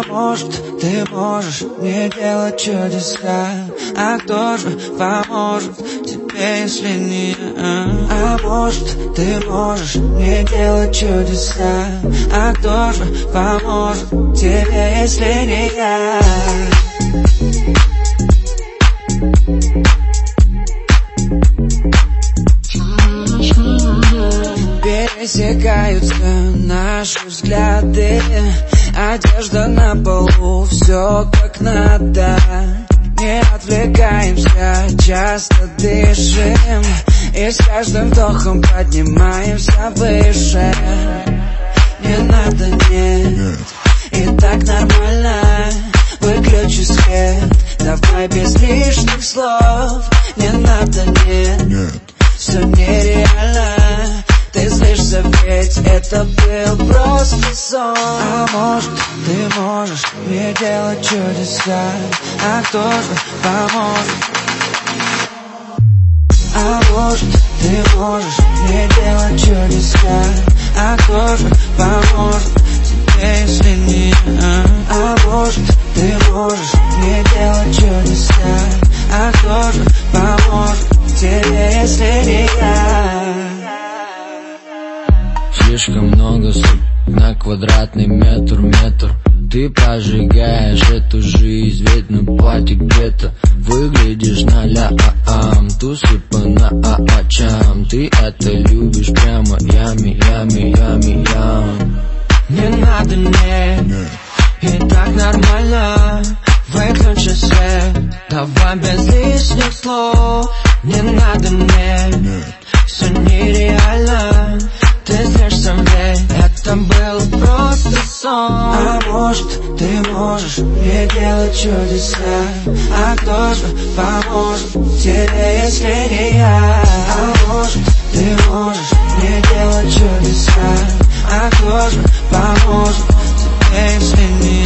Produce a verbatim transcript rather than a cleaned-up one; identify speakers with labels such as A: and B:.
A: А может, ты можешь мне делать чудеса, а кто же поможет тебе, если не я? А может, ты можешь мне делать чудеса, а кто же поможет тебе, если не я? Пересекаются наши взгляды, одежда на полу, все как надо. Не отвлекаемся, часто дышим, и с каждым вдохом поднимаемся выше. Не надо, нет, и так нормально. Выключи свет, давай без лишних слов. Не надо, нет, все нереально. Ты злишься, ведь это был просто сон. А может, ты можешь мне делать чудеса, а кто же поможет? А может, ты можешь мне делать чудеса, а кто же поможет тебе, если не я? А может, ты можешь мне делать чудеса, а кто же поможет тебе, если не я?
B: Слишком много суток на квадратный метр, метр. Ты прожигаешь эту жизнь, ведь на платье где-то выглядишь на ля-а-ам. Тусы по на-а-а-чам. Ты это любишь прямо ями, ями, ями, ям. Не надо, нет, и так нормально. Выключи свет, давай без лишних слов. Не надо, нет, все нереально. Ты злишься, ведь это был просто сон.
A: А может, ты можешь мне делать чудеса, а кто же поможет тебе, если не я? А может, ты можешь мне делать чудеса, а кто же поможет тебе, если не я?